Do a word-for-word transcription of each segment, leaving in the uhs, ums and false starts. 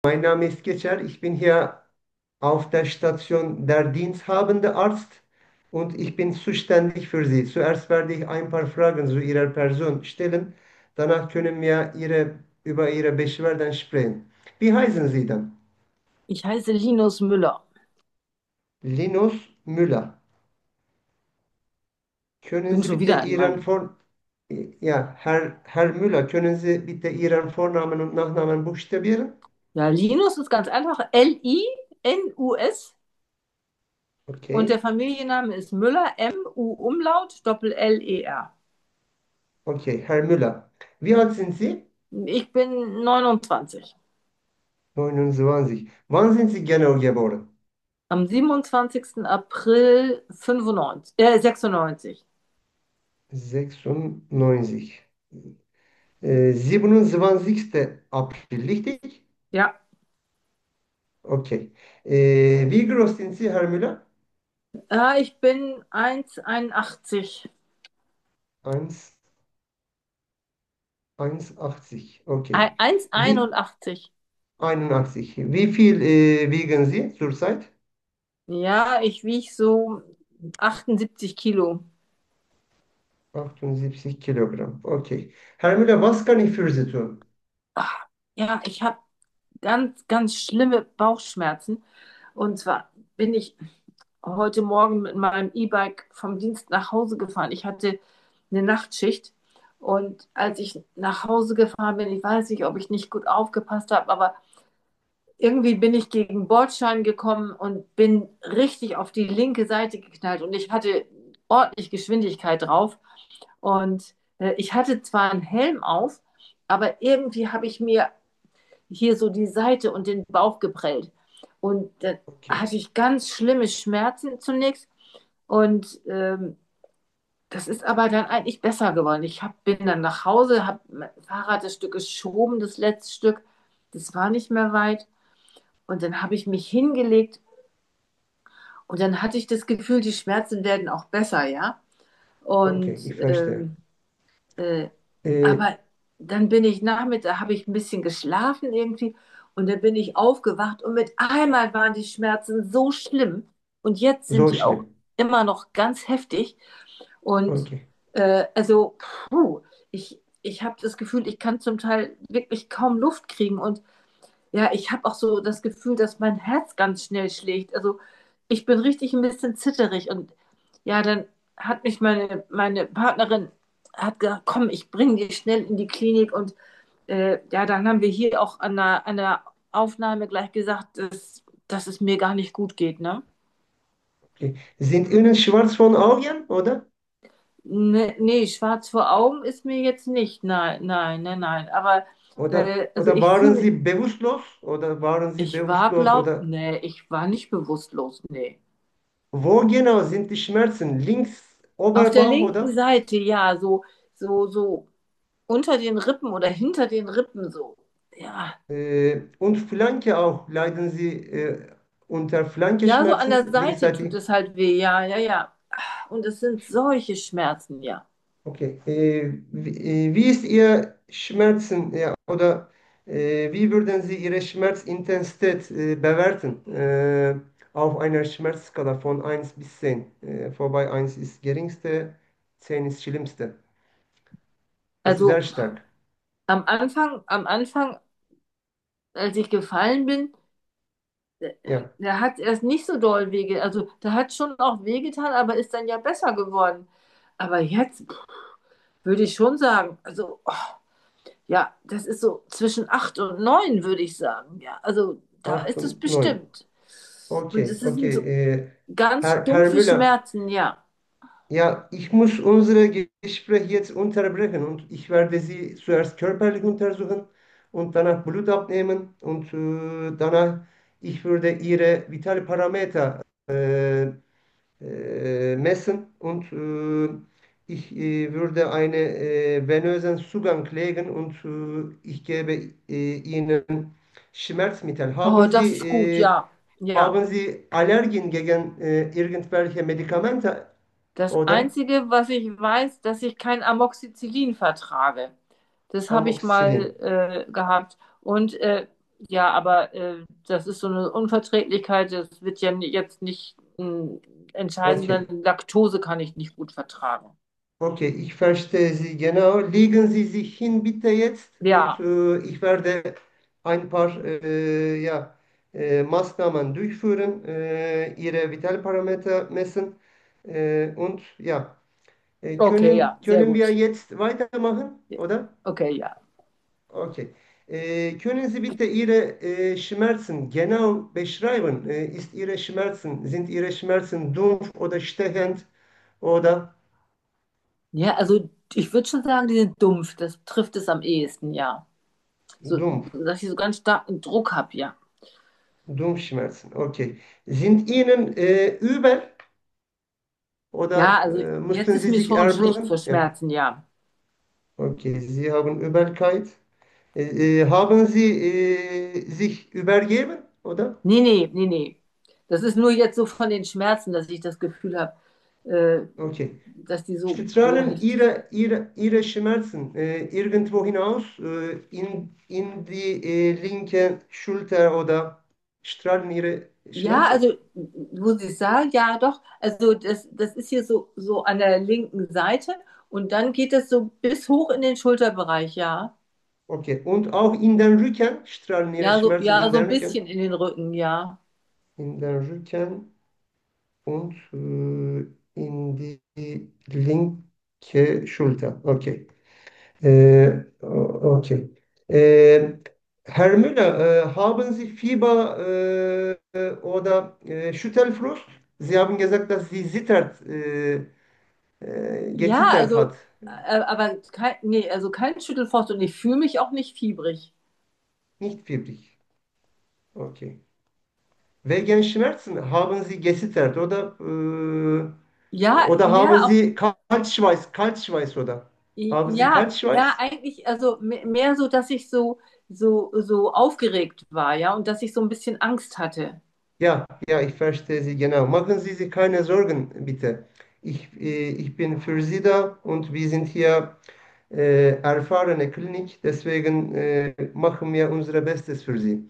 Mein Name ist Geçer. Ich bin hier auf der Station der diensthabende Arzt und ich bin zuständig für Sie. Zuerst werde ich ein paar Fragen zu Ihrer Person stellen. Danach können wir Ihre, über Ihre Beschwerden sprechen. Wie heißen Sie dann? Ich heiße Linus Müller. Linus Müller. Können Bin Sie schon bitte wieder ein Ihren Mann. Vor... Ja, Herr, Herr Müller, können Sie bitte Ihren Vornamen und Nachnamen buchstabieren? Ja, Linus ist ganz einfach. L I N U S. Und der Okay, Familienname ist Müller. M U Umlaut Doppel L E R. okay, Herr Müller. Wie alt sind Sie? Ich bin neunundzwanzig. neunundzwanzig. Wann sind Sie genau geboren? Am siebenundzwanzigsten April fünfundneunzig, äh, sechsundneunzig. sechsundneunzig. Äh, siebenundzwanzigsten April, richtig? Ja. Okay. Äh, wie groß sind Sie, Herr Müller? Äh, ich bin eins Komma einundachtzig. eins, eins Komma achtzig. Okay. Ein- Wie, eins Komma einundachtzig. einundachtzig. Wie viel äh, wiegen Sie zurzeit? Ja, ich wiege so achtundsiebzig Kilo. achtundsiebzig Kilogramm. Okay. Herr Müller, was kann ich für Sie tun? Ach, ja, ich habe ganz, ganz schlimme Bauchschmerzen. Und zwar bin ich heute Morgen mit meinem E-Bike vom Dienst nach Hause gefahren. Ich hatte eine Nachtschicht. Und als ich nach Hause gefahren bin, ich weiß nicht, ob ich nicht gut aufgepasst habe, aber irgendwie bin ich gegen Bordstein gekommen und bin richtig auf die linke Seite geknallt. Und ich hatte ordentlich Geschwindigkeit drauf. Und äh, ich hatte zwar einen Helm auf, aber irgendwie habe ich mir hier so die Seite und den Bauch geprellt. Und dann Okay. hatte ich ganz schlimme Schmerzen zunächst. Und ähm, das ist aber dann eigentlich besser geworden. Ich hab, bin dann nach Hause, habe mein Fahrrad das Stück geschoben, das letzte Stück. Das war nicht mehr weit. Und dann habe ich mich hingelegt und dann hatte ich das Gefühl, die Schmerzen werden auch besser, ja. Okay, Und ich verstehe. ähm, äh, Äh, aber dann bin ich nachmittags, habe ich ein bisschen geschlafen irgendwie und dann bin ich aufgewacht und mit einmal waren die Schmerzen so schlimm und jetzt sind so die auch schlimm. immer noch ganz heftig und Okay. äh, also puh, ich, ich habe das Gefühl, ich kann zum Teil wirklich kaum Luft kriegen und ja, ich habe auch so das Gefühl, dass mein Herz ganz schnell schlägt. Also ich bin richtig ein bisschen zitterig und ja, dann hat mich meine, meine Partnerin hat gesagt, komm, ich bringe dich schnell in die Klinik und äh, ja, dann haben wir hier auch an der, an der Aufnahme gleich gesagt, dass, dass es mir gar nicht gut geht, ne? Okay. Sind Ihnen schwarz von Augen, oder? Ne, nee, schwarz vor Augen ist mir jetzt nicht. Nein, nein, nein, nein. Aber Oder, äh, also oder ich waren fühle, Sie bewusstlos? Oder waren Sie ich war bewusstlos? glaub, Oder nee, ich war nicht bewusstlos, nee. wo genau sind die Schmerzen? Links, Auf der Oberbauch, linken oder? Seite, ja, so, so, so unter den Rippen oder hinter den Rippen so. Ja, Äh, und Flanke auch. Leiden Sie äh, unter ja, so an der Flankenschmerzen? Seite tut Linksseitig? es halt weh, ja, ja, ja. Und es sind solche Schmerzen, ja. Okay. Äh, wie, äh, wie ist Ihr Schmerzen? Ja, oder äh, wie würden Sie Ihre Schmerzintensität äh, bewerten? Äh, auf einer Schmerzskala von eins bis zehn. Äh, wobei eins ist geringste, zehn ist schlimmste. Also sehr Also stark. am Anfang, am Anfang, als ich gefallen bin, Ja. da hat erst nicht so doll wehgetan. Also da hat schon auch wehgetan, aber ist dann ja besser geworden. Aber jetzt pff, würde ich schon sagen, also oh, ja, das ist so zwischen acht und neun, würde ich sagen. Ja, also da acht ist es und neun. bestimmt. Und Okay, es sind okay. so Äh, ganz Herr, Herr stumpfe Müller, Schmerzen, ja. ja, ich muss unsere Gespräche jetzt unterbrechen und ich werde Sie zuerst körperlich untersuchen und danach Blut abnehmen und äh, danach ich würde Ihre vitale Parameter äh, äh, messen und äh, ich äh, würde einen äh, venösen Zugang legen und äh, ich gebe äh, Ihnen Schmerzmittel. Oh, Haben das Sie, ist gut, äh, ja. Ja. haben Sie Allergien gegen äh, irgendwelche Medikamente Das oder Einzige, was ich weiß, dass ich kein Amoxicillin vertrage. Das habe ich Amoxicillin? mal äh, gehabt. Und äh, Ja, aber äh, das ist so eine Unverträglichkeit, das wird ja ni- jetzt nicht mh, entscheiden, Okay. denn Laktose kann ich nicht gut vertragen. Okay, ich verstehe Sie genau. Legen Sie sich hin bitte jetzt und Ja, äh, ich werde ein paar äh, ja, äh, Maßnahmen durchführen, äh, Ihre Vitalparameter messen äh, und ja, äh, okay, können, ja, sehr können wir gut. jetzt weitermachen, oder? Okay, ja. Okay. Äh, können Sie bitte Ihre äh, Schmerzen genau beschreiben? Äh, ist Ihre Schmerzen, sind Ihre Schmerzen dumpf oder stechend oder Ja, also ich würde schon sagen, die sind dumpf. Das trifft es am ehesten, ja. So, dumpf? dass ich so ganz starken Druck habe, ja. Dumpfschmerzen, okay. Sind Ihnen äh, übel Ja, oder also äh, jetzt mussten ist Sie mir sich schon schlecht vor erblößen? Ja, Schmerzen, ja. okay. Sie haben Übelkeit. Äh, äh, haben Sie äh, sich übergeben, oder? Nee, nee, nee, nee. Das ist nur jetzt so von den Schmerzen, dass ich das Gefühl habe, äh, Okay. dass die so, so Strahlen heftig sind. Ihre, Ihre, Ihre Schmerzen äh, irgendwo hinaus äh, in, in die äh, linke Schulter oder strahlen Ihre Ja, Schmerzen? also, wo Sie sagen, ja, doch. Also, das, das ist hier so, so an der linken Seite und dann geht es so bis hoch in den Schulterbereich, ja. Okay. Und auch in den Rücken strahlen Ihre Ja, so, Schmerzen ja, in so den ein Rücken? bisschen in den Rücken, ja. In den Rücken. Und äh, in die linke Schulter. Okay. Äh, o- okay. Äh, Herr Müller, äh, haben Sie Fieber äh, äh, oder äh, Schüttelfrost? Sie haben gesagt, dass sie zittert, äh, äh, Ja, gezittert also, hat. äh, aber kein, nee, also kein Schüttelfrost und ich fühle mich auch nicht fiebrig. Nicht fiebrig. Okay. Wegen Schmerzen haben Sie gezittert oder äh, Ja, oder haben ja, auch, Sie Kaltschweiß, Kaltschweiß oder haben Sie ja, ja, Kaltschweiß? eigentlich, also me- mehr so, dass ich so, so, so aufgeregt war, ja, und dass ich so ein bisschen Angst hatte. Ja, ja, ich verstehe Sie genau. Machen Sie sich keine Sorgen, bitte. Ich, äh, ich bin für Sie da und wir sind hier äh, erfahrene Klinik, deswegen äh, machen wir unser Bestes für Sie.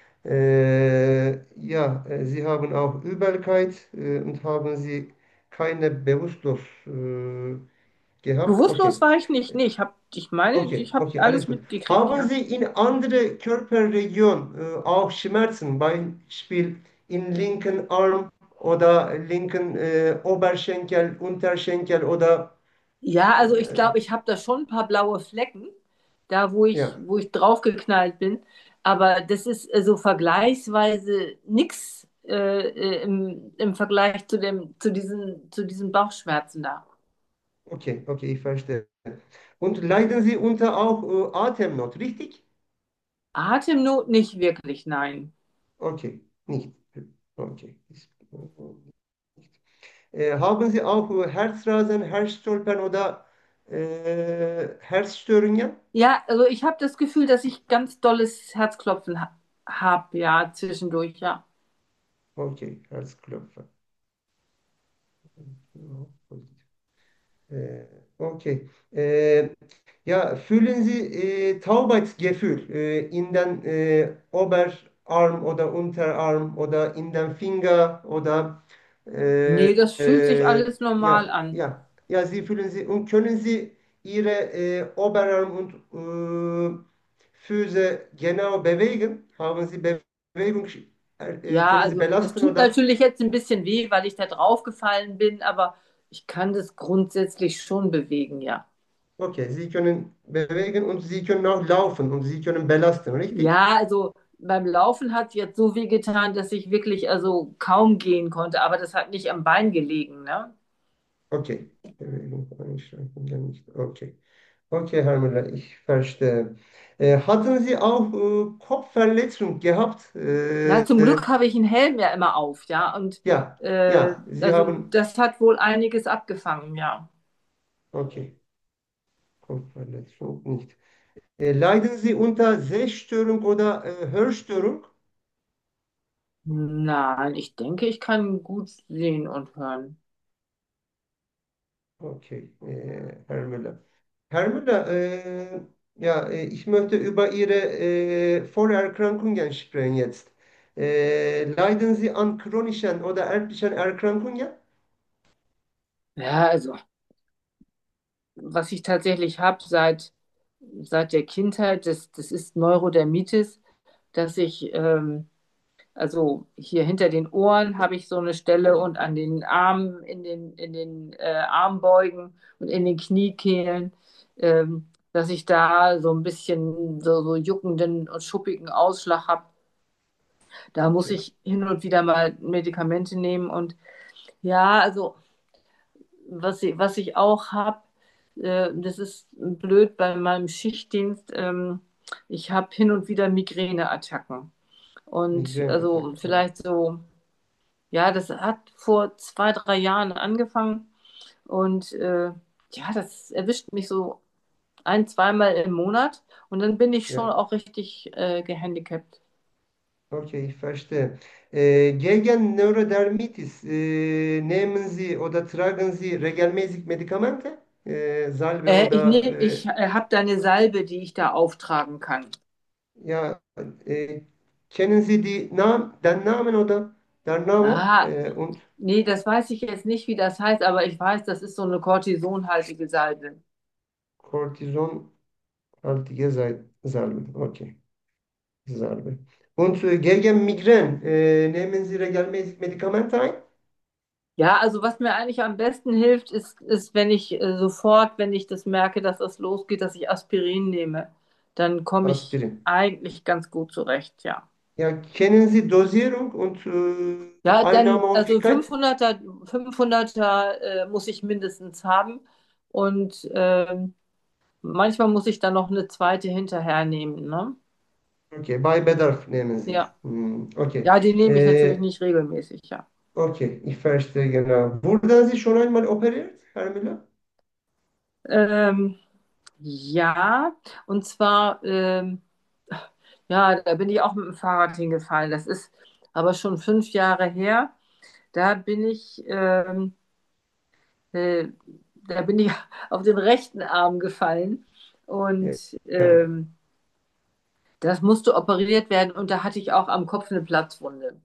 Äh, ja, äh, Sie haben auch Übelkeit äh, und haben Sie keine Bewusstlos äh, gehabt. Bewusstlos Okay. war ich nicht. Nee, ich hab, ich meine, Okay, ich habe okay, alles alles gut. mitgekriegt, Haben ja. Sie in andere Körperregionen äh, auch Schmerzen, Beispiel in linken Arm oder linken äh, Oberschenkel, Unterschenkel oder Ja, also ich äh, glaube, ich habe da schon ein paar blaue Flecken, da wo ich, ja, wo ich draufgeknallt bin. Aber das ist äh, so vergleichsweise nix äh, äh, im, im Vergleich zu dem, zu diesen, zu diesen Bauchschmerzen da. okay, okay, ich verstehe. Und leiden Sie unter auch äh, Atemnot, richtig? Atemnot nicht wirklich, nein. Okay, nicht. Okay. Ist- Äh, haben Sie auch äh, Herzrasen, Herzstolpern oder äh, Herzstörungen? Ja, also ich habe das Gefühl, dass ich ganz dolles Herzklopfen ha habe, ja, zwischendurch, ja. Okay, Herzklopfen. Ja, Äh, okay. Äh, ja, fühlen Sie äh, Taubheitsgefühl äh, in den äh, Oberarm oder Unterarm oder in den Finger oder äh, Nee, das fühlt sich äh, alles normal ja, an. ja, ja, Sie fühlen Sie und können Sie Ihre äh, Oberarm und äh, Füße genau bewegen? Haben Sie Bewegung, äh, Ja, können Sie also es belasten tut oder? natürlich jetzt ein bisschen weh, weil ich da drauf gefallen bin, aber ich kann das grundsätzlich schon bewegen, ja. Okay, Sie können bewegen und Sie können auch laufen und Sie können belasten, richtig? Ja, also beim Laufen hat es jetzt so weh getan, dass ich wirklich also kaum gehen konnte, aber das hat nicht am Bein gelegen, ne? Okay. Bewegung einschränken, dann nicht. Okay. Okay, Herr Müller, ich verstehe. Äh, hatten Sie auch äh, Kopfverletzung gehabt? Ja, Äh, zum äh, Glück habe ich einen Helm ja immer auf, ja, und ja, äh, ja, Sie also haben. das hat wohl einiges abgefangen, ja. Okay, Kopfverletzung nicht. Äh, leiden Sie unter Sehstörung oder äh, Hörstörung? Nein, ich denke, ich kann gut sehen und hören. Okay, äh, Herr Müller. Herr Müller, äh, Ja, äh, ich möchte über Ihre äh, Vorerkrankungen sprechen jetzt. Äh, leiden Sie an chronischen oder erblichen Erkrankungen? Ja, also was ich tatsächlich habe seit, seit der Kindheit, das, das ist Neurodermitis, dass ich, ähm, also hier hinter den Ohren habe ich so eine Stelle und an den Armen, in den, in den äh, Armbeugen und in den Kniekehlen, ähm, dass ich da so ein bisschen so, so juckenden und schuppigen Ausschlag habe. Da muss Okay, ich hin und wieder mal Medikamente nehmen und ja, also was ich, was ich auch habe, äh, das ist blöd bei meinem Schichtdienst, ähm, ich habe hin und wieder Migräneattacken. Und also Migräneattack. Ja. vielleicht so, ja, das hat vor zwei, drei Jahren angefangen und äh, ja, das erwischt mich so ein, zweimal im Monat und dann bin ich schon Ja. auch richtig äh, gehandicapt. Okay, ich verstehe. Äh, gegen Neurodermitis äh, nehmen Sie oder tragen Sie regelmäßig Medikamente? Äh, Salbe Äh, ich oder nehm, äh, ich äh, habe da eine Salbe, die ich da auftragen kann. ja, äh, kennen Sie die Nam den Namen oder der Name? Ah, Äh, und nee, das weiß ich jetzt nicht, wie das heißt, aber ich weiß, das ist so eine kortisonhaltige Salbe. Kortisonhaltige Sal- Salbe. Okay, Salbe. Und äh, gegen Migräne äh, nehmen Sie regelmäßig Medikamente ein? Ja, also was mir eigentlich am besten hilft, ist, ist, wenn ich äh, sofort, wenn ich das merke, dass das losgeht, dass ich Aspirin nehme. Dann komme ich Aspirin. eigentlich ganz gut zurecht, ja. Ja, kennen Sie Dosierung und äh, Ja, dann, also Einnahmehäufigkeit? fünfhunderter, fünfhunderter äh, muss ich mindestens haben und ähm, manchmal muss ich dann noch eine zweite hinterher nehmen, ne? Okay, bei Bedarf nehmen Sie. Ja. Hm, okay. Ja, die nehme ich natürlich Äh, nicht regelmäßig, ja. okay, ich verstehe genau. Wurden Sie schon einmal operiert, Herr Müller? Ähm, ja, und zwar, ähm, ja, da bin ich auch mit dem Fahrrad hingefallen. Das ist aber schon fünf Jahre her. Da bin ich, ähm, äh, da bin ich auf den rechten Arm gefallen Äh, und ja. ähm, das musste operiert werden und da hatte ich auch am Kopf eine Platzwunde.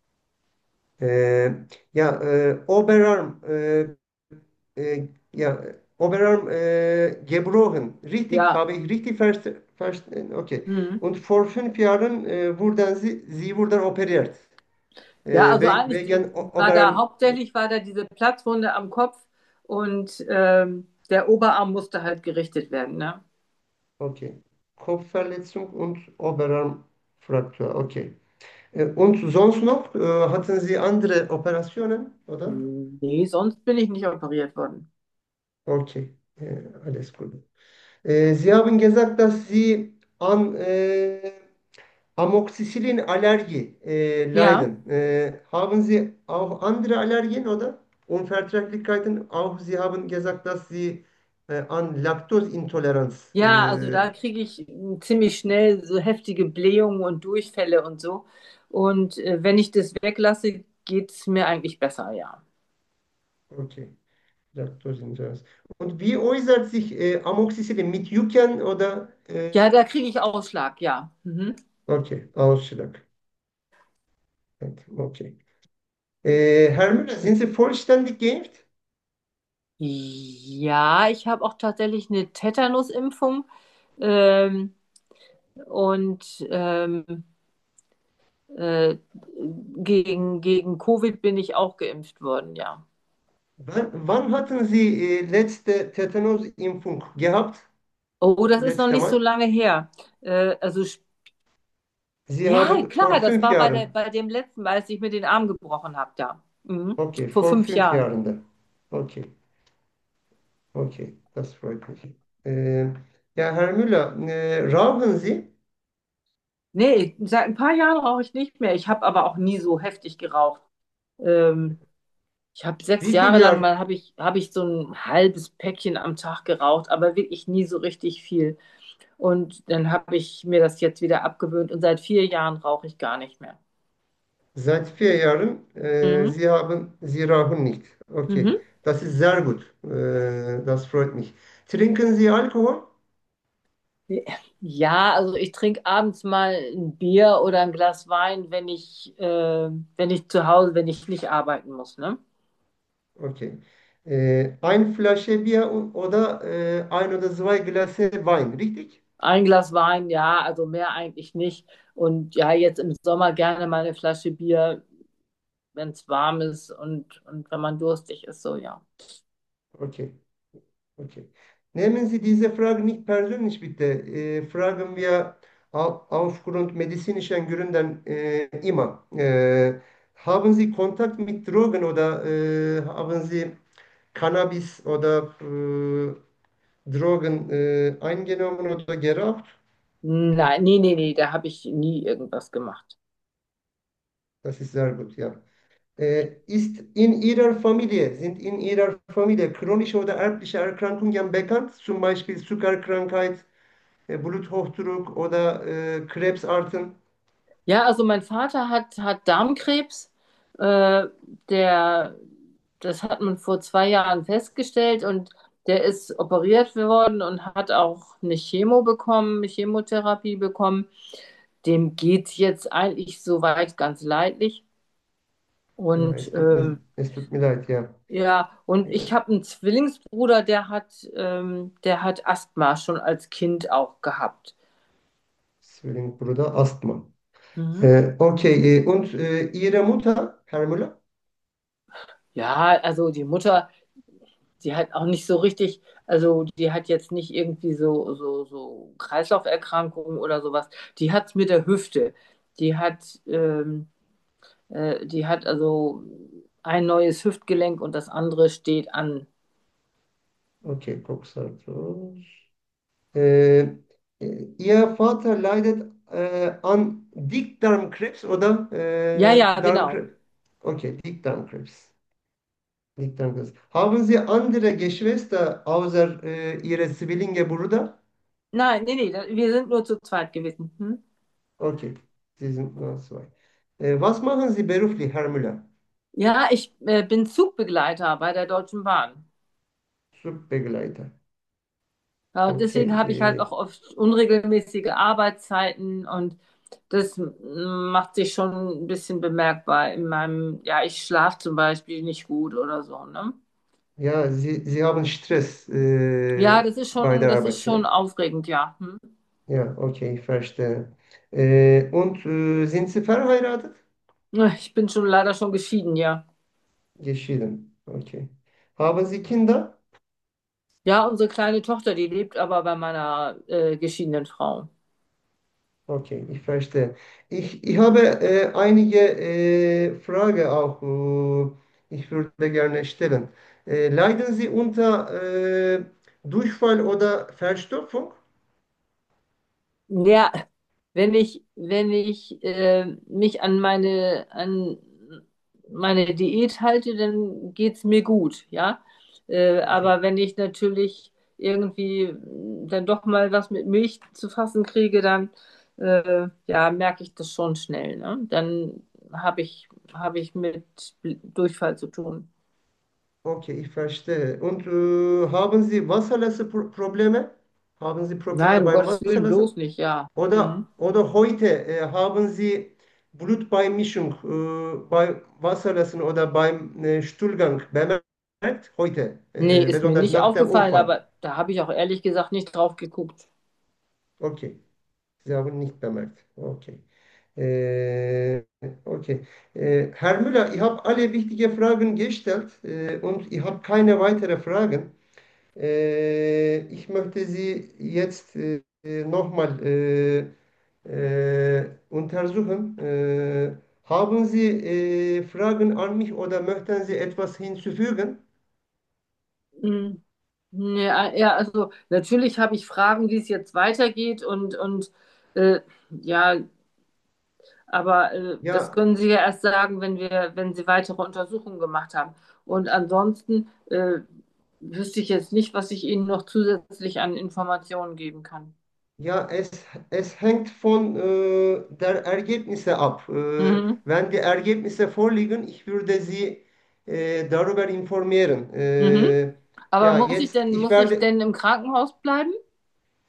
Äh, ja, äh, Oberarm, äh, äh, ja, Oberarm äh, gebrochen. Richtig, Ja, habe ich richtig verstanden? Verste okay. mhm. Und vor fünf Jahren äh, wurden Sie, Sie wurden operiert. Ja, Äh, also we eigentlich wegen O- war da Oberarm. hauptsächlich war da diese Platzwunde am Kopf und ähm, der Oberarm musste halt gerichtet werden, ne? Okay. Kopfverletzung und Oberarmfraktur. Okay. Äh, und sonst noch, äh, hatten Sie andere Operationen, oder? Nee, sonst bin ich nicht operiert worden. Okay. Äh, alles gut. Äh, Sie haben gesagt, dass Sie an äh, Amoxicillin-Allergie äh, Ja, leiden. Äh, haben Sie auch andere Allergien, oder? Unverträglichkeiten? Auch Sie haben gesagt, dass Sie äh, an Laktoseintoleranz. ja, also Äh, da kriege ich mm, ziemlich schnell so heftige Blähungen und Durchfälle und so. Und äh, wenn ich das weglasse, geht es mir eigentlich besser, ja. okay. Laktoseintoleranz. Und wie äußert sich äh, Amoxicillin mit Jucken oder äh, Ja, da kriege ich Ausschlag, ja. Mhm. okay, Ausschlag. Evet, okay. Äh, Herr Müller, sind Sie vollständig geimpft? Ja, ich habe auch tatsächlich eine Tetanusimpfung. Ähm, und ähm, äh, gegen, gegen Covid bin ich auch geimpft worden, ja. Wann, wann hatten Sie äh, letzte Tetanus-Impfung gehabt? Oh, das ist noch Letzte nicht so Mal? lange her. Äh, also sp- Sie ja, haben vor klar, das fünf war bei, der, Jahren. bei dem letzten Mal, als ich mir den Arm gebrochen habe, da. Mhm. Okay, Vor vor fünf fünf Jahren. Jahren da. Okay, okay, das freut mich. Äh, ja, Herr Müller, äh, rauchen Sie? Nee, seit ein paar Jahren rauche ich nicht mehr. Ich habe aber auch nie so heftig geraucht. Ähm, ich habe sechs Wie viel Jahre lang Jahr? mal habe ich, habe ich so ein halbes Päckchen am Tag geraucht, aber wirklich nie so richtig viel. Und dann habe ich mir das jetzt wieder abgewöhnt und seit vier Jahren rauche ich gar nicht mehr. Seit vier Jahren. Äh, Mhm. Sie haben, Sie rauchen nicht. Okay, Mhm. das ist sehr gut. Äh, das freut mich. Trinken Sie Alkohol? Ja, also ich trinke abends mal ein Bier oder ein Glas Wein, wenn ich, äh, wenn ich zu Hause, wenn ich nicht arbeiten muss, ne? Okay. Äh, ein Flasche Bier und, oder äh, ein oder zwei Gläser Wein, richtig? Ein Glas Wein, ja, also mehr eigentlich nicht. Und ja, jetzt im Sommer gerne mal eine Flasche Bier, wenn es warm ist und, und wenn man durstig ist, so ja. Okay. Okay. Nehmen Sie diese Frage nicht persönlich bitte. Äh, fragen wir au- aufgrund medizinischen Gründen äh, immer. Äh, haben Sie Kontakt mit Drogen oder äh, haben Sie Cannabis oder äh, Drogen äh, eingenommen oder geraucht? Nein, nee, nee, nee, da habe ich nie irgendwas gemacht. Das ist sehr gut, ja. Äh, ist in Ihrer Familie, sind in Ihrer Familie chronische oder erbliche Erkrankungen bekannt? Zum Beispiel Zuckerkrankheit, äh, Bluthochdruck oder äh, Krebsarten. Ja, also mein Vater hat, hat Darmkrebs. Äh, der, das hat man vor zwei Jahren festgestellt und der ist operiert worden und hat auch eine Chemo bekommen, eine Chemotherapie bekommen. Dem geht jetzt eigentlich soweit ganz leidlich. Ja, Und es tut mir, ähm, es tut mir leid, ja. ja, und Äh, ich habe einen Zwillingsbruder, der hat, ähm, der hat Asthma schon als Kind auch gehabt. Zwillingbruder Asthma. Mhm. Äh, okay, äh, und äh, Ihre Mutter, Herr Müller? Ja, also die Mutter. Die hat auch nicht so richtig, also die hat jetzt nicht irgendwie so, so, so Kreislauferkrankungen oder sowas. Die hat mit der Hüfte. Die hat, ähm, äh, die hat also ein neues Hüftgelenk und das andere steht an. Okay, Coxsartos. Äh, äh, Ihr Vater leidet äh, an Dickdarmkrebs oder Ja, äh, ja, genau. Darmkrebs? Okay, Dickdarmkrebs. Dickdarmkrebs. Haben Sie andere Geschwister außer äh, Ihre Zwillinge Bruder? Nein, nee, nee, da- wir sind nur zu zweit gewesen. Hm? Okay, Sie sind nur zwei. Äh, was machen Sie beruflich, Herr Müller? Ja, ich äh, bin Zugbegleiter bei der Deutschen Bahn. Subbegleiter. Ja, und deswegen Okay, habe ich halt auch äh, oft unregelmäßige Arbeitszeiten und das m- macht sich schon ein bisschen bemerkbar in meinem, ja, ich schlafe zum Beispiel nicht gut oder so, ne? ja, Sie, Sie haben Stress Ja, äh, das ist bei schon, der das ist Arbeit, ja. schon aufregend, ja. Hm? Ja, okay, ich verstehe. Äh, und äh, sind Sie verheiratet? Ich bin schon leider schon geschieden, ja. Geschieden. Okay. Haben Sie Kinder? Ja, unsere kleine Tochter, die lebt aber bei meiner äh, geschiedenen Frau. Okay, ich verstehe. Ich, ich habe äh, einige äh, Fragen auch, äh, ich würde gerne stellen. Äh, leiden Sie unter äh, Durchfall oder Verstopfung? Ja, wenn ich, wenn ich äh, mich an meine, an meine Diät halte, dann geht's mir gut, ja. Äh, Okay. aber wenn ich natürlich irgendwie mm, dann doch mal was mit Milch zu fassen kriege, dann äh, ja, merke ich das schon schnell, ne? Dann habe ich, habe ich mit Durchfall zu tun. Okay, ich verstehe. Und äh, haben Sie Wasserlasse-Probleme? Haben Sie Probleme Nein, um beim Gottes Willen, bloß Wasserlassen? nicht, ja. Oder, Mhm. oder heute äh, haben Sie Blutbeimischung äh, bei Wasserlassen oder beim äh, Stuhlgang bemerkt? Heute, Nee, äh, ist mir besonders nicht nach dem aufgefallen, Unfall. aber da habe ich auch ehrlich gesagt nicht drauf geguckt. Okay, Sie haben nicht bemerkt. Okay. Äh, okay. Äh, Herr Müller, ich habe alle wichtigen Fragen gestellt äh, und ich habe keine weiteren Fragen. Äh, ich möchte Sie jetzt äh, nochmal äh, äh, untersuchen. Äh, haben Sie äh, Fragen an mich oder möchten Sie etwas hinzufügen? Hm. Ja, ja, also natürlich habe ich Fragen, wie es jetzt weitergeht und, und äh, ja, aber äh, das Ja, können Sie ja erst sagen, wenn wir, wenn Sie weitere Untersuchungen gemacht haben. Und ansonsten äh, wüsste ich jetzt nicht, was ich Ihnen noch zusätzlich an Informationen geben kann. ja, es, es hängt von äh, der Ergebnisse ab. Äh, Mhm. wenn die Ergebnisse vorliegen, ich würde Sie äh, darüber informieren. Mhm. Äh, Aber ja, muss ich jetzt, denn, ich muss ich werde, denn im Krankenhaus bleiben?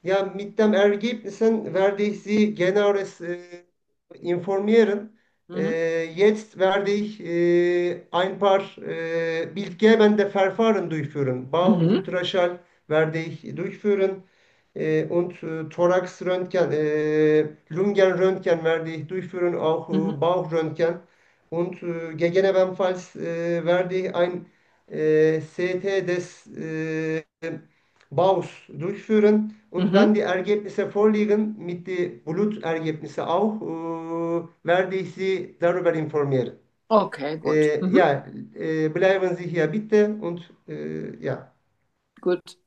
ja, mit dem Ergebnissen werde ich Sie genaueres äh, informieren. Mhm. Äh, jetzt werde ich äh, ein paar äh, bildgebende Verfahren durchführen. Mhm. Bauchultraschall werde ich durchführen äh, und äh, Thoraxröntgen, äh, Lungenröntgen werde ich durchführen, auch äh, Mhm. Bauchröntgen. Und äh, gegebenenfalls äh, werde ich ein äh, C T des äh, Baus durchführen und wenn Mhm. die Ergebnisse vorliegen, mit den Blutergebnissen auch, äh, werde ich Sie darüber informieren. Okay, gut. Äh, Mhm. ja, äh, bleiben Sie hier bitte und äh, ja, Gut.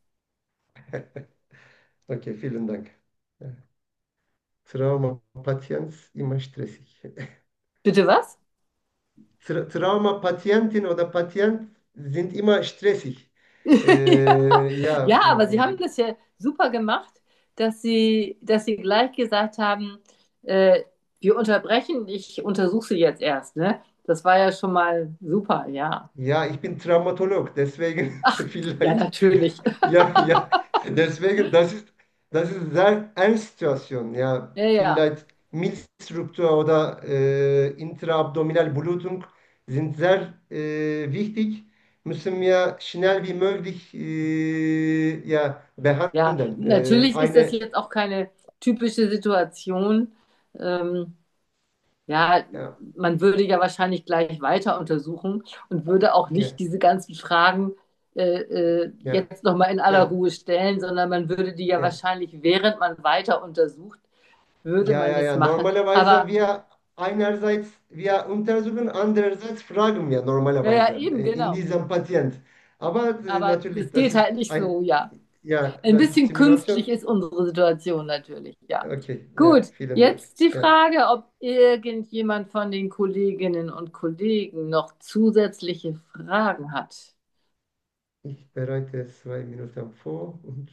okay, vielen Dank. Ja, Traumapatient immer stressig. Bitte was? Tra Traumapatientin oder Patient sind immer stressig. Äh, ja, Ja, aber Sie haben das ja super gemacht, dass Sie, dass Sie gleich gesagt haben, äh, wir unterbrechen, ich untersuche Sie jetzt erst, ne? Das war ja schon mal super, ja. ja, ich bin Traumatolog, deswegen Ach, ja, vielleicht. natürlich. Ja, ja, deswegen, das ist, das ist sehr ernste Situation. Ja, Ja, ja, vielleicht Milzruptur oder äh, intraabdominal Blutung sind sehr äh, wichtig. Müssen wir schnell wie möglich äh, ja, ja. behandeln. Äh, Natürlich ist das eine, jetzt auch keine typische Situation. Ähm, Ja, ja, man würde ja wahrscheinlich gleich weiter untersuchen und würde auch nicht ja, diese ganzen Fragen äh, äh, ja, jetzt nochmal in aller ja, Ruhe stellen, sondern man würde die ja ja. wahrscheinlich, während man weiter untersucht, würde Ja, man ja, das ja. machen. Normalerweise Aber wir einerseits wir untersuchen, andererseits fragen wir ja, ja, normalerweise eben, äh, in genau. diesem Patient. Aber äh, Aber natürlich, das das geht ist halt nicht ein, so, ja. ja, Ein das ist bisschen künstlich Simulation. ist unsere Situation natürlich, ja. Okay, ja, Gut, vielen Dank. jetzt die Ja, Frage, ob irgendjemand von den Kolleginnen und Kollegen noch zusätzliche Fragen hat. ich bereite zwei Minuten vor und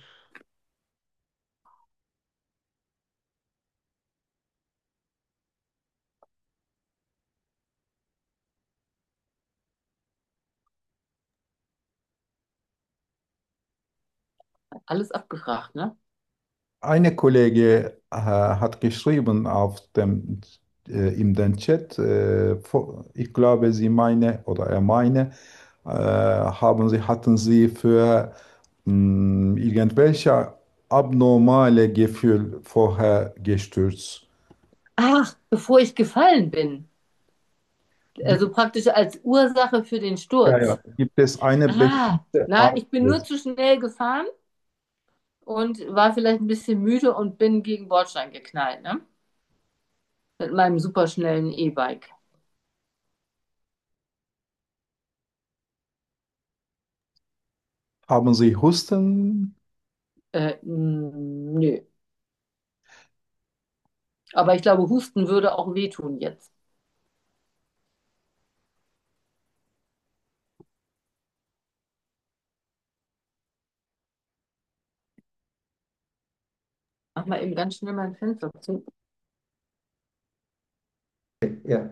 Alles abgefragt, ne? Eine Kollege äh, hat geschrieben auf dem, äh, in den Chat, äh, vor- ich glaube, sie meine oder er meine, äh, haben sie, hatten sie für mh, irgendwelche abnormale Gefühl vorher gestürzt. Ach, bevor ich gefallen bin. Also Gibt, praktisch als Ursache für den ja, ja. Sturz. Gibt es eine Ah, bestimmte nein, Art ich bin nur des, zu schnell gefahren und war vielleicht ein bisschen müde und bin gegen Bordstein geknallt, ne? Mit meinem superschnellen E-Bike. haben sie Husten? Äh, mh, nö. Aber ich glaube, Husten würde auch wehtun jetzt. Mach mal eben ganz schnell mein Fenster zu. ja.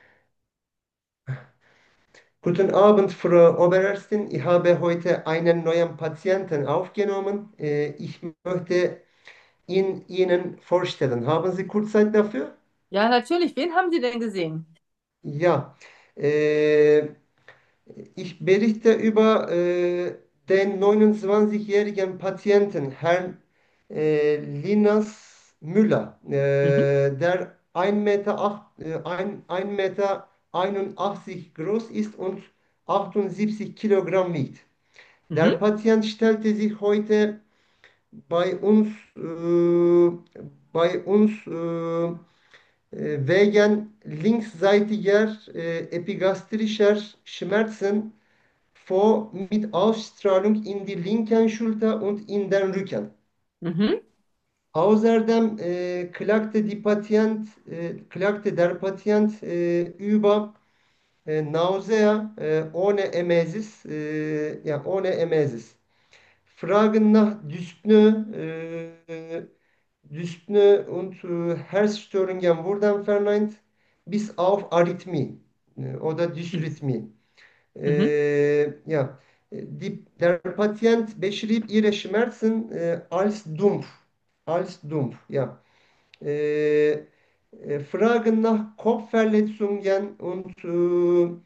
Guten Abend, Frau Oberärztin. Ich habe heute einen neuen Patienten aufgenommen. Äh, ich möchte ihn Ihnen vorstellen. Haben Sie kurz Zeit dafür? Ja, natürlich. Wen haben Sie denn gesehen? Ja, äh, ich berichte über äh, den neunundzwanzigjährigen Patienten, Herrn äh, Linas Müller, Mhm. äh, der ein Meter, acht, äh, ein, ein Meter einundachtzig groß ist und achtundsiebzig Kilogramm wiegt. Der Mhm. Patient stellte sich heute bei uns, äh, bei uns äh, äh, wegen linksseitiger äh, epigastrischer Schmerzen vor mit Ausstrahlung in die linken Schulter und in den Rücken. Mhm. Außerdem äh, klagte, die Patient, äh, klagte der Patient äh, über äh, Nausea äh, ohne Emesis, äh, ja, ohne Emesis. Fragen nach Dyspnoe, äh, Dyspnoe und äh, Herzstörungen wurden verneint, bis auf Arrhythmie äh, oder Dysrhythmie. Mhm. Äh, ja, die, der Patient beschrieb ihre Schmerzen äh, als dumpf. als dumpf. Ja. Äh, äh, Fragen nach Kopfverletzungen und äh,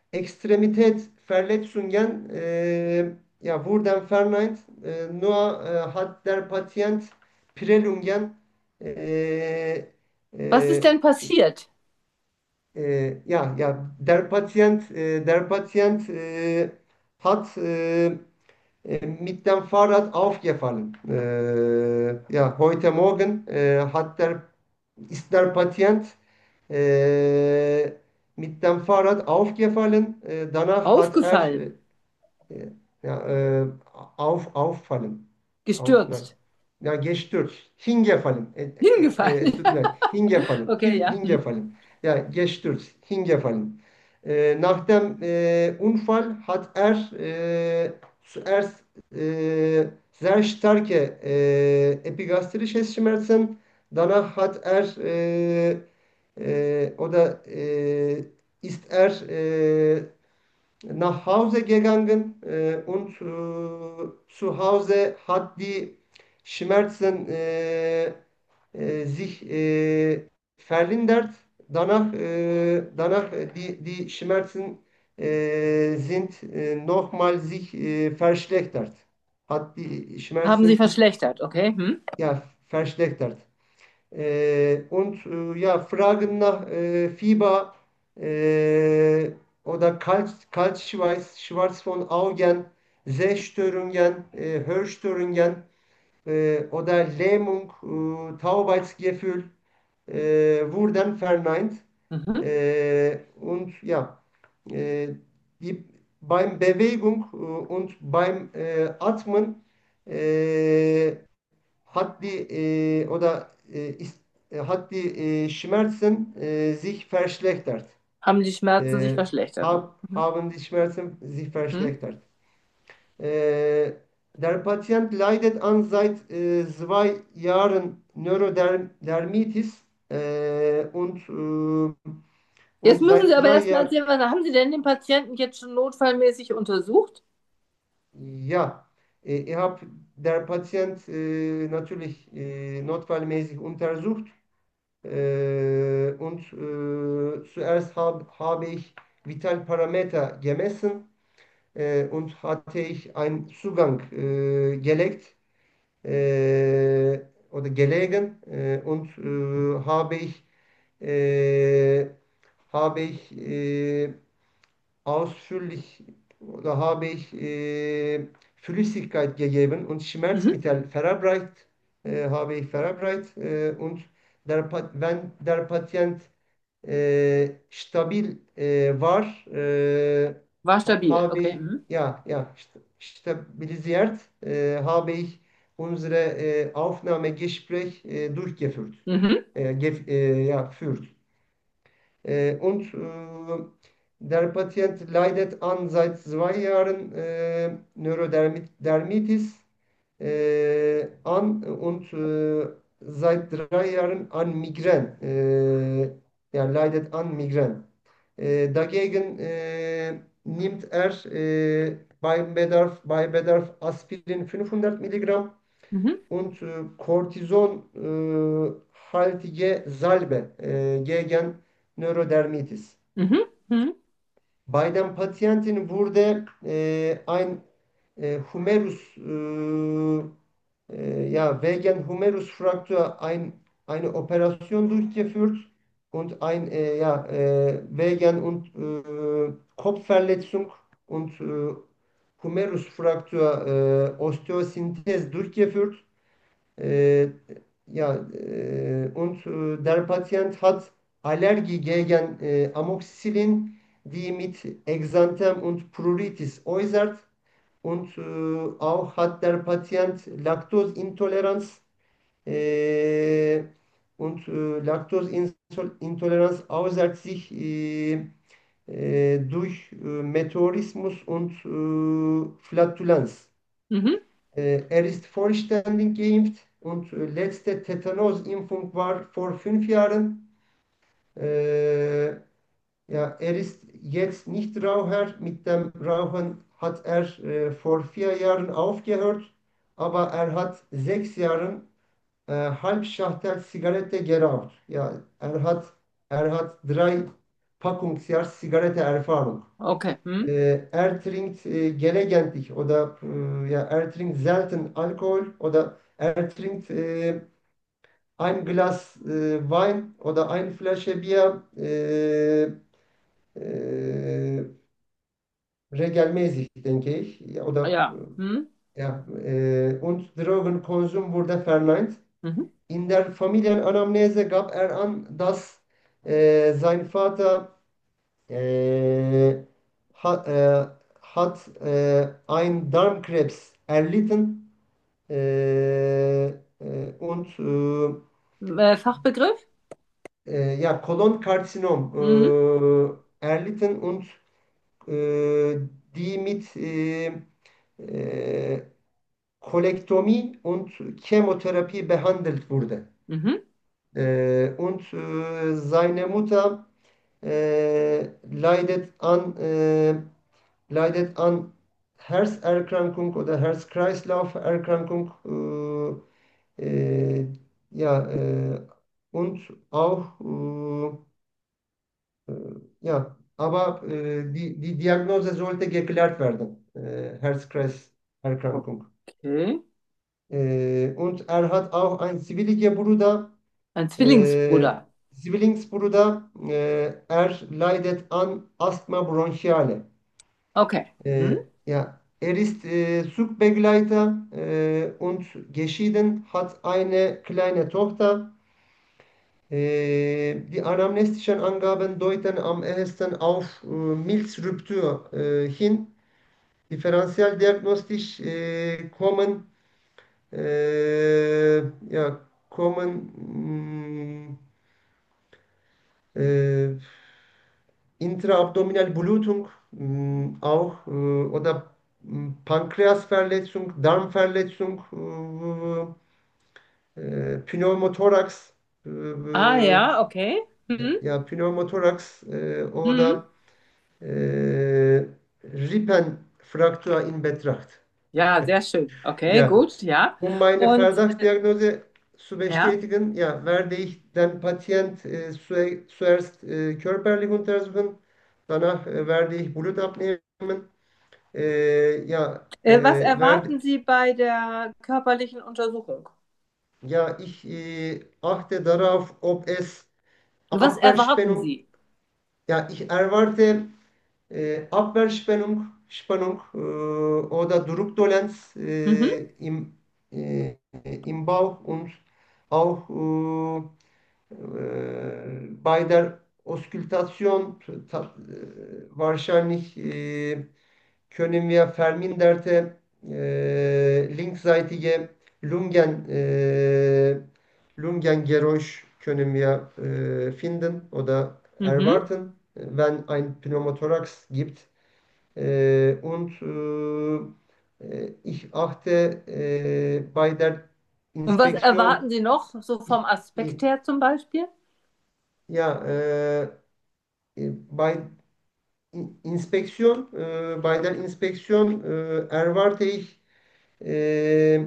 Extremitätsverletzungen äh, ja, wurden verneint. Äh, nur äh, hat der Patient Prellungen äh, Was ist äh, denn passiert? äh, ja, ja, der Patient, äh, der Patient äh, hat äh, äh, mit dem Fahrrad aufgefallen. Äh, ja, heute Morgen äh, hat der, ist der Patient äh, mit dem Fahrrad aufgefallen. Äh, danach hat er Aufgefallen, äh, ja, äh, auf, auffallen. Auf, nein. gestürzt, Ja, gestürzt. Hingefallen. Äh, äh, äh, es hingefallen. tut mir leid. Hingefallen. Okay, Hin, ja. Hm. hingefallen. Ja, gestürzt. Hingefallen. Äh, nach dem äh, Unfall hat er äh, zuerst äh, sehr starke äh, epigastralische Schmerzen. Danach hat er äh, äh, oder äh, ist er äh, nach Hause gegangen äh, und äh, zu Hause hat die Schmerzen äh, äh, sich äh, verlindert. Danach, äh, danach äh, die, die Schmerzen äh, sind äh, nochmal sich äh, verschlechtert. Hat die Haben Sie Schmerzen ist verschlechtert, okay? Hm? ja verschlechtert. Äh, und äh, ja, Fragen nach äh, Fieber äh, oder Kalt, Kaltschweiß, Schwarz von Augen, Sehstörungen, äh, Hörstörungen äh, oder Lähmung, äh, Taubheitsgefühl äh, wurden verneint. Mhm. Äh, und ja, äh, die, beim Bewegung äh, und beim äh, Atmen äh, hat die äh, oder äh, ist, äh, hat die äh, Schmerzen äh, sich verschlechtert. Haben die Schmerzen sich Äh, verschlechtert? hab, Mhm. haben die Schmerzen sich Hm? verschlechtert. Äh, Der Patient leidet an seit äh, zwei Jahren Neurodermitis äh, und, äh, und Jetzt müssen Sie seit aber drei erst mal Jahren, erzählen, was haben Sie denn den Patienten jetzt schon notfallmäßig untersucht? ja, äh, ich habe der Patient äh, natürlich äh, notfallmäßig untersucht. Äh, und äh, zuerst hab, habe ich Vitalparameter gemessen äh, und hatte ich einen Zugang äh, gelegt äh, oder gelegen äh, und äh, habe ich, äh, habe ich äh, ausführlich oder habe ich äh, Flüssigkeit gegeben und Mhm. Schmerzmittel verabreicht, äh, habe ich verabreicht äh, und der, Pa- wenn der Patient äh, stabil äh, war, äh, War ha- stabil, habe okay. ich Mhm. ja ja st stabilisiert, äh, habe ich unsere äh, Aufnahmegespräch äh, durchgeführt, Mhm. äh, gef äh, ja führt. Äh, und äh, der Patient leidet an seit zwei Jahren äh, Neurodermitis äh, an und äh, seit drei Jahren an Migräne. Äh, er leidet an Migräne. Äh, dagegen äh, nimmt er äh, bei Bedarf, bei Bedarf Aspirin fünfhundert Milligramm Mhm. und äh, Cortison äh, haltige Salbe äh, gegen Neurodermitis. Mhm. Mhm. Bei dem Patienten wurde äh, ein äh, Humerus, äh, äh, ja, wegen Humerusfraktur ein, eine Operation durchgeführt und ein, äh, ja, äh, wegen und, äh, Kopfverletzung und äh, Humerusfraktur äh, Osteosynthese durchgeführt. Äh, ja, äh, und äh, der Patient hat Allergie gegen äh, Amoxicillin, die mit Exanthem und Pruritus äußert. Und äh, auch hat der Patient Laktoseintoleranz. Äh, und äh, Laktoseintoleranz äußert sich äh, äh, durch äh, Meteorismus und äh, Flatulenz. Mhm. Äh, er ist vollständig geimpft und äh, letzte Tetanus-Impfung war vor fünf Jahren. Äh, ja, er ist jetzt nicht Raucher. Mit dem Rauchen hat er äh, vor vier Jahren aufgehört, aber er hat sechs Jahren äh, Halbschachtel Zigarette geraucht. Ja, er hat, er hat drei Packungsjahr Zigarette-Erfahrung. Okay. Hm? Äh, er trinkt äh, gelegentlich oder äh, ja, er trinkt selten Alkohol oder er trinkt äh, ein Glas äh, Wein oder eine Flasche Bier äh, äh, regelmäßig, denke ich. Ja, oder Ja. Hm? äh, ja, äh, und Drogenkonsum wurde verneint. Mhm. In der Familienanamnese gab er an, dass äh, sein Vater äh, hat, äh, hat äh, ein Darmkrebs erlitten äh, äh, und äh, Äh, Fachbegriff? äh, ja, Kolonkarzinom Mhm. äh, erlitten und äh, die mit äh, äh, Kolektomi und Chemotherapie behandelt wurde. Mhm. Äh, und äh, seine Mutter äh, leidet an, äh, leidet an Herzerkrankung oder Herz-Kreislauf-Erkrankung. Äh, äh, ja, äh, und auch, äh, äh, ja, aber äh, die, die Diagnose sollte geklärt werden. Äh, Herz-Kreislauf-Erkrankung. Okay. Äh, und er hat auch einen zwilligen Bruder. Ein Äh, Zwillingsbruder. Zwillingsbruder, äh, er leidet an Asthma bronchiale. Okay. Äh, Mhm. ja, er ist äh, Zugbegleiter äh, und geschieden, hat eine kleine Tochter. Äh, die anamnestischen Angaben deuten am ehesten auf äh, Milzruptur äh, hin. Differentialdiagnostisch äh, kommen, äh, ja, kommen mh, äh, intraabdominal Blutung mh, auch äh, oder mh, Pankreasverletzung, Darmverletzung, äh, äh, Pneumothorax, äh, Ah äh, ja, okay. Mhm. ja, Pneumothorax äh, Mhm. oder äh, Rippenfraktur in Betracht. Ja, sehr schön. Okay, Ja, gut, ja. um meine Und äh, Verdachtsdiagnose zu ja, bestätigen, ja, werde ich den Patient äh, zu, zuerst äh, körperlich untersuchen, danach äh, werde ich Blut abnehmen, äh, ja, äh, was äh, werde, erwarten Sie bei der körperlichen Untersuchung? ja, ich äh, achte darauf, ob es Was erwarten Abwehrspannung, Sie? ja, ich erwarte äh, Abwehrspannung, Spannung äh, oder Druckdolenz Mhm. äh, im, äh, im Bauch und auch äh, Äh, bei der Auskultation ta- äh, wahrscheinlich äh, können wir verminderte äh, linksseitige Lungen, äh, Lungengeräusch können wir äh, finden oder Mhm. erwarten, wenn ein Pneumothorax gibt. Äh, und äh, äh, ich achte äh, bei der Und was Inspektion, erwarten Sie noch, so vom ich, Aspekt ich, her zum Beispiel? ja, äh, bei In- Inspektion, äh, bei der Inspektion äh, erwarte ich, äh,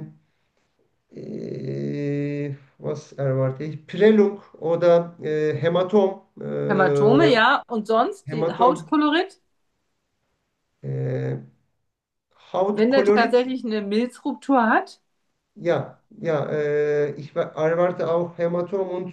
äh, was erwarte ich? Prellung oder äh, Hämatom, Hämatome, äh, ja. Und sonst die Hämatom, Hautkolorit? äh, Wenn der Hautkolorit, tatsächlich eine Milzruptur hat? ja, ja, äh, ich wa- erwarte auch Hämatom und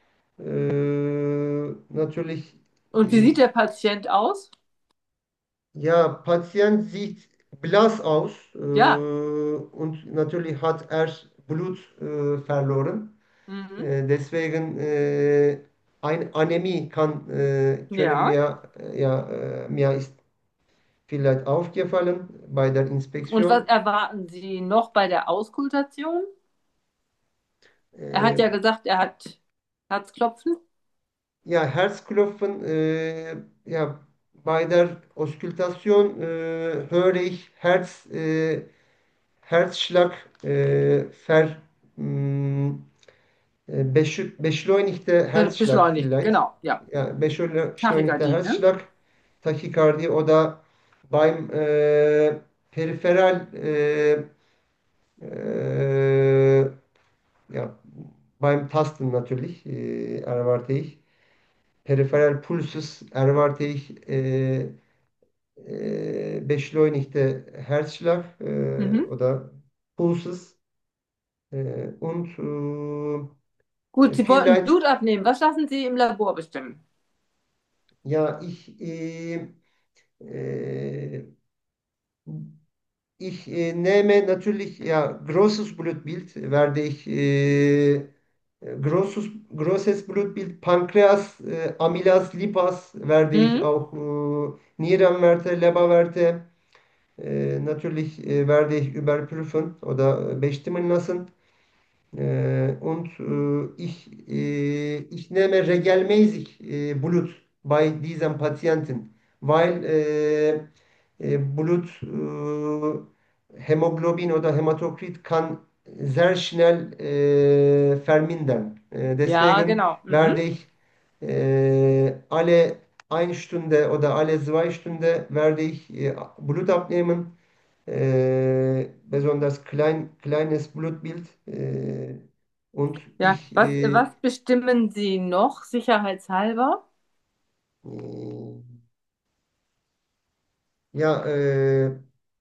äh, natürlich, Und wie sieht äh, der Patient aus? ja, Patient sieht blass aus äh, Ja. und natürlich hat er Blut äh, verloren. Mhm. Äh, deswegen äh, eine Anämie kann, äh, können Ja. wir, äh, ja, äh, mir ist vielleicht aufgefallen bei der Und was Inspektion. erwarten Sie noch bei der Auskultation? Er hat Äh, ja gesagt, er hat Herzklopfen. ja, Herzklopfen, äh, ja, bei der Auskultation äh, höre ich Herz, äh, Herzschlag äh, ver, mh, Äh, besch- beschleunigte Be Herzschlag beschleunigt, vielleicht. genau, ja. Ja, beschleunigte Tachykardie, ne? Herzschlag, Tachykardie oder beim äh, periferal äh, äh, ja, beim Tasten natürlich äh, erwarte ich. Peripheral Pulses erwarte ich äh, äh, beschleunigte Herzschlag äh, Mhm. oder Pulses äh, und Gut, äh, Sie wollten vielleicht, Blut abnehmen. Was lassen Sie im Labor bestimmen? ja, ich, äh, äh, ich äh, nehme natürlich, ja, großes Blutbild, werde ich äh, großes, großes Blutbild, Pankreas, äh, Amylas, Lipas werde ich Mhm. auch äh, Nierenwerte, Leberwerte äh, natürlich äh, werde ich überprüfen oder bestimmen lassen. Äh, und äh, ich, äh, ich nehme regelmäßig äh, Blut bei diesem Patienten, weil äh, äh, Blut, äh, Hämoglobin oder Hämatokrit kann sehr schnell äh, vermindern. Äh, Ja, deswegen genau. Mhm. werde ich äh, alle eine Stunde oder alle zwei Stunden werde ich äh, Blut abnehmen, äh, besonders klein, kleines Blutbild. Äh, und Ja, ich, was, äh, was bestimmen Sie noch sicherheitshalber? äh, ja, äh,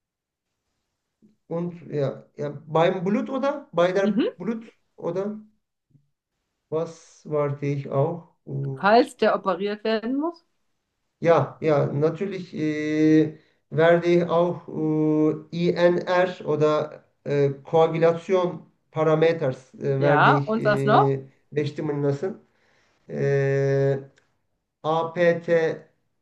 und ja, ja, beim Blut oder bei der Mhm. Blut oder was warte ich auch? Uh, Falls der operiert werden muss? ja, ja, natürlich äh, werde ich auch äh, I N R oder äh, Koagulation Parameters äh, werde Ja, ich und was noch? äh, bestimmen lassen. Äh, A P T,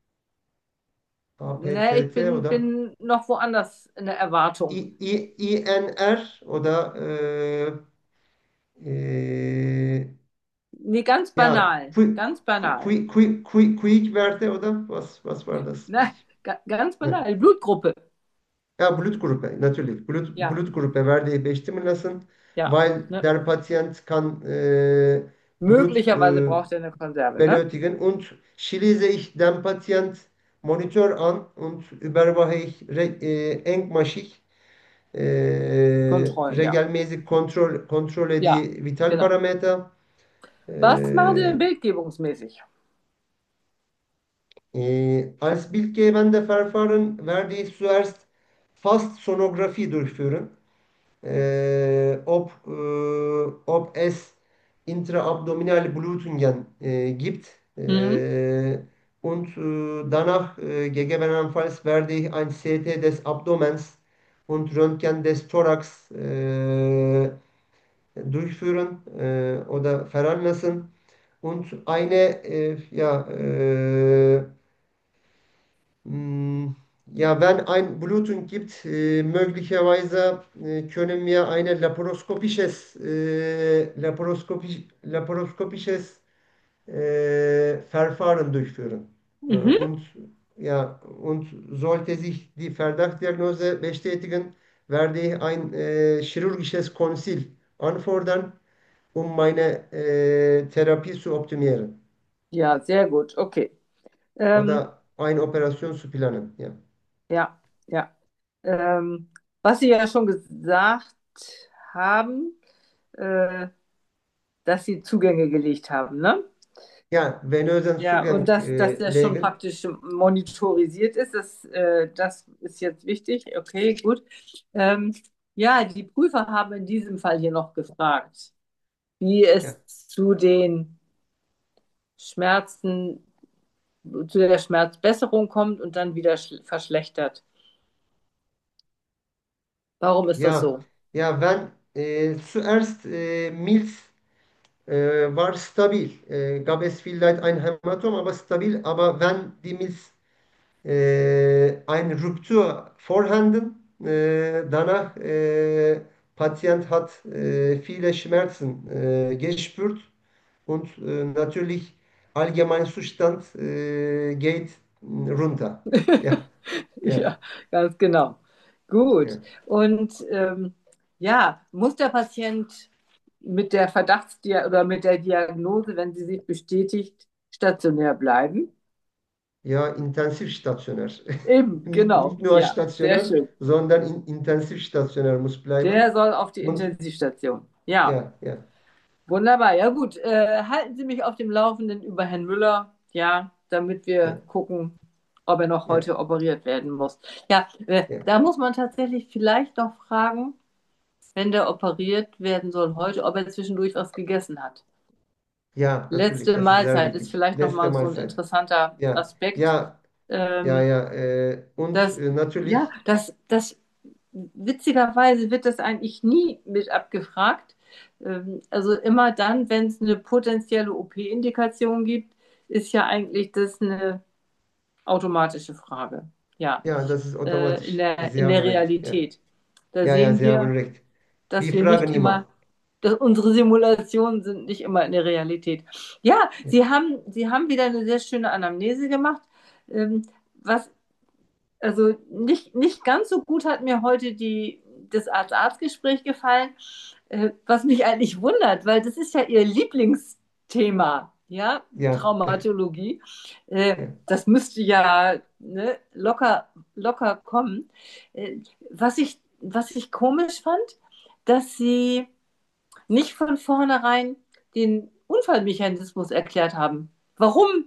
Ne, ich A P T T bin, oder bin noch woanders in der Erwartung. I, I, INR oder äh, äh, Nee, ganz ja, banal. Quick, Ganz banal. Quick, Quick, Quick, Quick-Werte oder was, was war das? Ne, Ich, ga, ganz ja. banal. Blutgruppe. Ja, Blutgruppe, natürlich. Blut, Ja, Blutgruppe werde ich bestimmen lassen, ja. weil Ne? der Patient kann äh, Blut Möglicherweise äh, braucht er eine Konserve, ne? benötigen und schließe ich den Patient Monitor an und überwache ich re, äh, engmaschig äh, Kontrollen, ja. regelmäßig Kontroll, kontrolle Ja, die genau. Vitalparameter. Was machen Sie Äh, denn bildgebungsmäßig? äh, als bildgebende Verfahren werde ich zuerst Fast-Sonographie durchführen. Äh, ob, äh, ob es intraabdominal Blutungen äh, gibt. Mhm. Äh, und äh, danach äh, gegebenenfalls werde ich ein C T des Abdomens und Röntgen des Thorax äh, durchführen äh, oder veranlassen. Und eine, äh, ja, äh, Mm, Ja, wenn ein Blutung gibt, äh, möglicherweise äh, können wir eine laparoskopisches, äh, laparoskopisch, laparoskopisches äh, Verfahren durchführen. Äh, Mhm. und ja, und sollte sich die Verdachtsdiagnose bestätigen, werde ich ein äh, chirurgisches Konsil anfordern, um meine äh, Therapie zu optimieren Ja, sehr gut. Okay. Ähm, oder eine Operation zu planen. Ja. ja, ja. Ähm, was Sie ja schon gesagt haben, äh, dass Sie Zugänge gelegt haben, ne? Ja, venösen Ja, und Zugang dass, dass äh, der schon legen. praktisch monitorisiert ist, das, äh, das ist jetzt wichtig. Okay, gut. Ähm, ja, die Prüfer haben in diesem Fall hier noch gefragt, wie Ja, es zu den Schmerzen, zu der Schmerzbesserung kommt und dann wieder schl- verschlechtert. Warum ist das ja, so? ja, wenn äh, zuerst äh, Milz äh, war stabil, äh, gab es vielleicht ein Hämatom, aber stabil, aber wenn die Milz äh, eine Ruptur vorhanden, äh, danach äh, Patient hat äh, viele Schmerzen äh, gespürt und äh, natürlich allgemein Zustand äh, geht runter. Ja, ja, Ja, ganz genau. Gut. ja. Und ähm, ja, muss der Patient mit der Verdachtsdia oder mit der Diagnose, wenn sie sich bestätigt, stationär bleiben? Ja, intensivstationär. Eben, Nicht, genau. nicht nur Ja, sehr stationär, schön. sondern in, intensivstationär muss Der bleiben. soll auf die Und Intensivstation. Ja, ja, ja. Wunderbar. Ja gut, äh, halten Sie mich auf dem Laufenden über Herrn Müller, ja, damit Ja, wir gucken, ob er noch ja, heute operiert werden muss. Ja, äh, ja, da muss man tatsächlich vielleicht noch fragen, wenn der operiert werden soll heute, ob er zwischendurch was gegessen hat. ja, natürlich, Letzte das ist sehr Mahlzeit ist wichtig. vielleicht noch Letzte mal so ein Mahlzeit. interessanter Ja, Aspekt. ja, ja, Ähm, ja. Äh, und das, äh, ja, natürlich, das, das, witzigerweise wird das eigentlich nie mit abgefragt. Ähm, also immer dann, wenn es eine potenzielle O P-Indikation gibt, ist ja eigentlich das eine automatische Frage. Ja, ja, das ist äh, in automatisch. der, Sie in haben der recht. Ja, Realität. Da ja, ja, sehen Sie haben wir, recht. dass Wir wir nicht fragen immer, immer. dass unsere Simulationen sind nicht immer in der Realität. Ja, Ja, Sie haben, Sie haben wieder eine sehr schöne Anamnese gemacht. Ähm, was, also nicht, nicht ganz so gut hat mir heute die, das Arzt-Arzt-Gespräch gefallen, äh, was mich eigentlich wundert, weil das ist ja Ihr Lieblingsthema, ja, ja, Traumatologie. Äh, ja, das müsste ja ne, locker, locker kommen. Äh, was ich, was ich komisch fand, dass Sie nicht von vornherein den Unfallmechanismus erklärt haben. Warum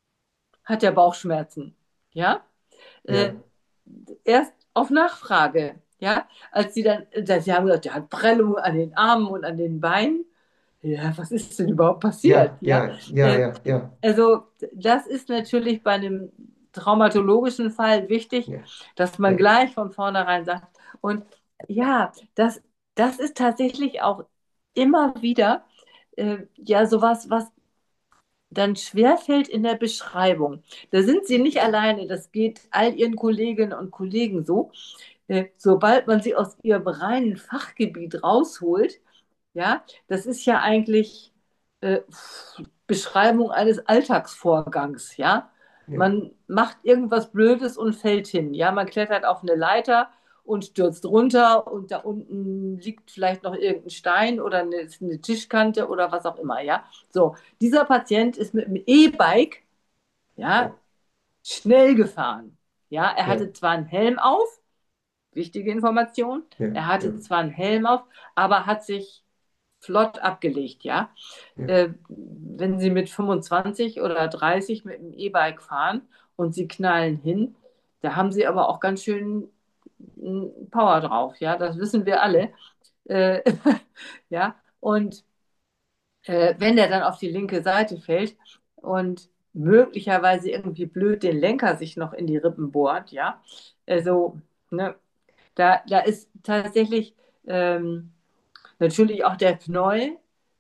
hat er Bauchschmerzen? Ja, äh, ja, erst auf Nachfrage. Ja, als sie dann, sie haben gesagt, der hat Prellungen an den Armen und an den Beinen. Ja, was ist denn überhaupt passiert? ja, Ja, ja, ja, äh, ja, ja, also das ist natürlich bei einem traumatologischen Fall wichtig, ja, dass man ja, gleich von vornherein sagt. Und ja, das, das ist tatsächlich auch immer wieder äh, ja sowas, was dann schwerfällt in der Beschreibung. Da sind sie nicht alleine, das geht all ihren Kolleginnen und Kollegen so. Äh, sobald man sie aus ihrem reinen Fachgebiet rausholt, ja, das ist ja eigentlich äh, Beschreibung eines Alltagsvorgangs, ja. ja, Man macht irgendwas Blödes und fällt hin, ja. Man klettert auf eine Leiter und stürzt runter und da unten liegt vielleicht noch irgendein Stein oder eine, eine Tischkante oder was auch immer, ja. So, dieser Patient ist mit dem E-Bike, ja, ja, schnell gefahren. Ja, er ja, hatte zwar einen Helm auf, wichtige Information, ja, er hatte ja, zwar einen Helm auf, aber hat sich flott abgelegt, ja. ja, Äh, wenn Sie mit fünfundzwanzig oder dreißig mit dem E-Bike fahren und Sie knallen hin, da haben Sie aber auch ganz schön mm, Power drauf, ja, das wissen wir alle. Äh, ja, und äh, wenn der dann auf die linke Seite fällt und möglicherweise irgendwie blöd den Lenker sich noch in die Rippen bohrt, ja, also, ne, da, da ist tatsächlich ähm, natürlich auch der Knäuel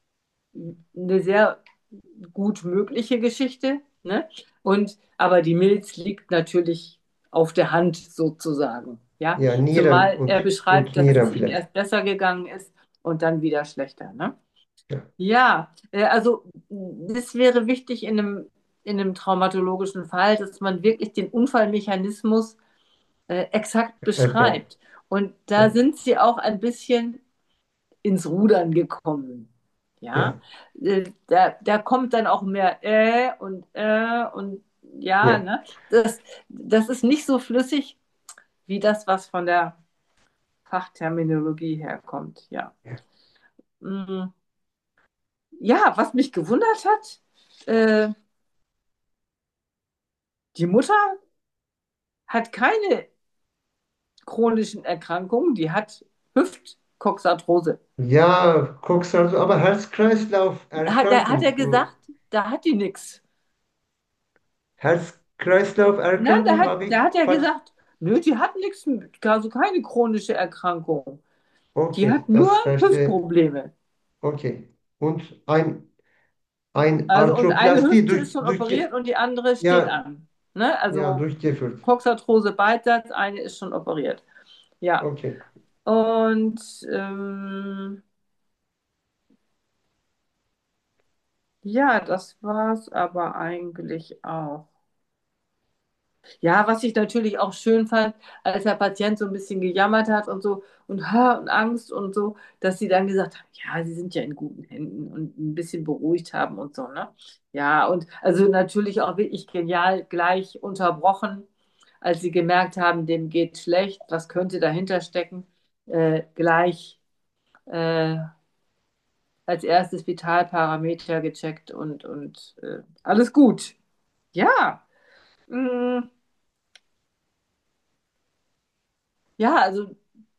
eine sehr gut mögliche Geschichte, ne? Und aber die Milz liegt natürlich auf der Hand sozusagen, ja. ja, Nieren Zumal er und, und beschreibt, dass Nieren es ihm vielleicht. erst besser gegangen ist und dann wieder schlechter, ne? Ja, Ja, äh, also das wäre wichtig in einem, in einem traumatologischen Fall, dass man wirklich den Unfallmechanismus äh, exakt erklärt. beschreibt. Und da Ja, sind sie auch ein bisschen ins Rudern gekommen. Ja, ja, Äh, da, da kommt dann auch mehr äh und äh und ja, ja, ne? Das, das ist nicht so flüssig wie das, was von der Fachterminologie herkommt. Ja. ja, Mm, ja, was mich gewundert hat, äh, die Mutter hat keine chronischen Erkrankungen, die hat Hüftkoxarthrose. ja, guckst also, aber Hat, er- hat er Herz-Kreislauf-Erkrankung, gesagt, da hat die nichts. äh, Na, da Herz-Kreislauf-Erkrankung hat, habe da ich hat er falsch. gesagt, nö, die hat nichts, also keine chronische Erkrankung. Die Okay, hat nur das verstehe. Hüftprobleme. Okay. Und ein, ein Also, und eine Arthroplastie Hüfte durch, ist schon durch, operiert und die andere steht ja, an. Ne? ja, Also, durchgeführt. Coxarthrose beidseits, eine ist schon operiert. Ja. Okay. Und ähm, ja, das war's aber eigentlich auch. Ja, was ich natürlich auch schön fand, als der Patient so ein bisschen gejammert hat und so und, ha, und Angst und so, dass sie dann gesagt haben, ja, sie sind ja in guten Händen und ein bisschen beruhigt haben und so, ne? Ja, und also natürlich auch wirklich genial gleich unterbrochen, als sie gemerkt haben, dem geht schlecht, was könnte dahinter stecken, äh, gleich äh, als erstes Vitalparameter gecheckt und, und äh, alles gut. Ja, mm, ja, also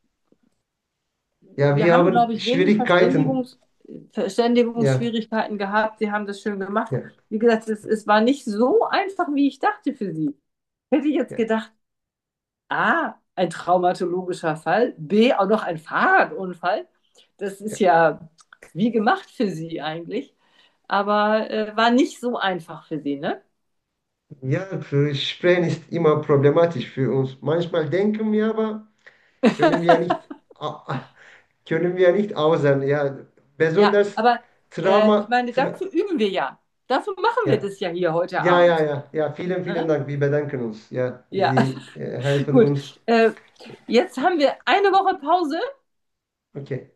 Ja, wir wir haben, haben glaube ich, wenig Schwierigkeiten. Verständigungs Ja, Verständigungsschwierigkeiten gehabt. Sie haben das schön gemacht. ja, Wie gesagt, es, es war nicht so einfach, wie ich dachte für Sie. Hätte ich jetzt ja, gedacht, A, ein traumatologischer Fall, B, auch noch ein Fahrradunfall. Das ist ja. ja wie gemacht für Sie eigentlich. Aber äh, war nicht so einfach für Sie, ne? Ja, für Sprechen ist immer problematisch für uns. Manchmal denken wir aber, können wir nicht, a- können wir nicht äußern. Ja, Ja, besonders aber äh, ich Trauma. meine, dafür üben wir ja. Dafür machen wir Ja, das ja hier heute ja, ja, Abend. ja, ja. Vielen, vielen Ne? Dank. Wir bedanken uns. Ja, Ja, Sie äh, helfen gut. uns. Äh, jetzt haben wir eine Woche Pause Okay.